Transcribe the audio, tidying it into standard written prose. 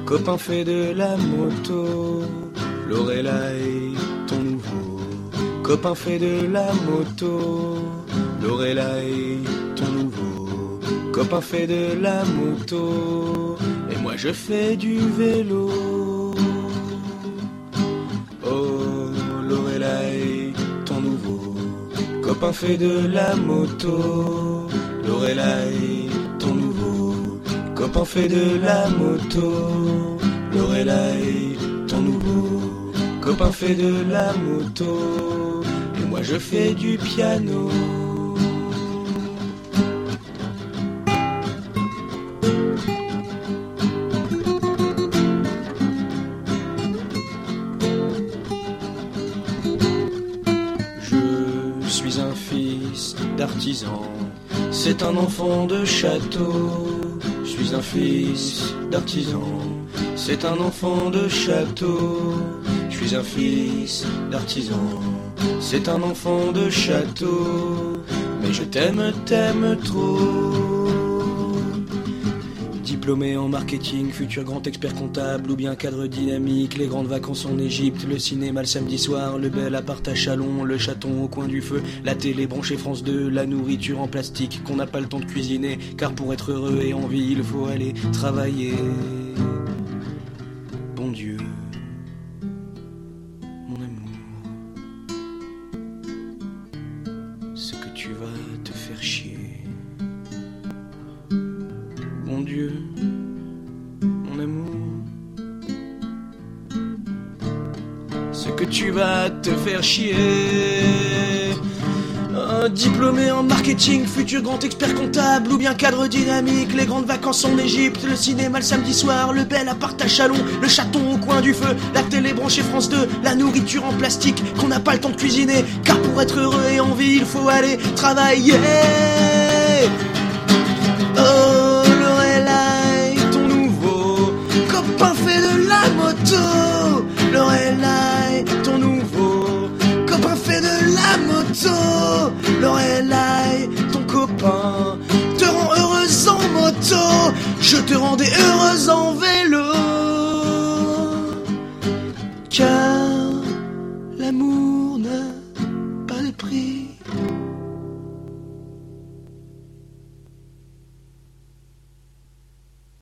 Copain fait de la moto, Lorelai, ton nouveau. Copain fait de la moto, Lorelai, ton nouveau. Copain fait de la moto, et moi je fais du vélo. Oh, Lorelai, ton nouveau. Copain fait de la moto, Lorelai, ton nouveau. Copain fait de la moto, Lorelai, ton nouveau. Copain fait de la moto, et moi je fais du piano. Je suis un fils d'artisan, c'est un enfant de château. Je suis un fils d'artisan, c'est un enfant de château. Je suis un fils d'artisan, c'est un enfant de château. Mais je t'aime, t'aime trop. Diplômé en marketing, futur grand expert comptable ou bien cadre dynamique, les grandes vacances en Égypte, le cinéma le samedi soir, le bel appart à Chalon, le chaton au coin du feu, la télé branchée France 2, la nourriture en plastique qu'on n'a pas le temps de cuisiner, car pour être heureux et en vie, il faut aller travailler. Bon Dieu, mon amour, ce que tu vas te faire chier. Mon Dieu, mon amour, ce que tu vas te faire chier. Un diplômé en marketing, futur grand expert comptable ou bien cadre dynamique, les grandes vacances en Égypte, le cinéma le samedi soir, le bel appart à Chalon, le chaton au coin du feu, la télé branchée France 2, la nourriture en plastique qu'on n'a pas le temps de cuisiner, car pour être heureux et en vie, il faut aller travailler. Oh, Lorelai, ton nouveau copain fait de la moto. Lorelai, ton nouveau copain fait de la moto. Lorelai, ton copain te rend heureuse en moto. Je te rendais heureuse en vélo.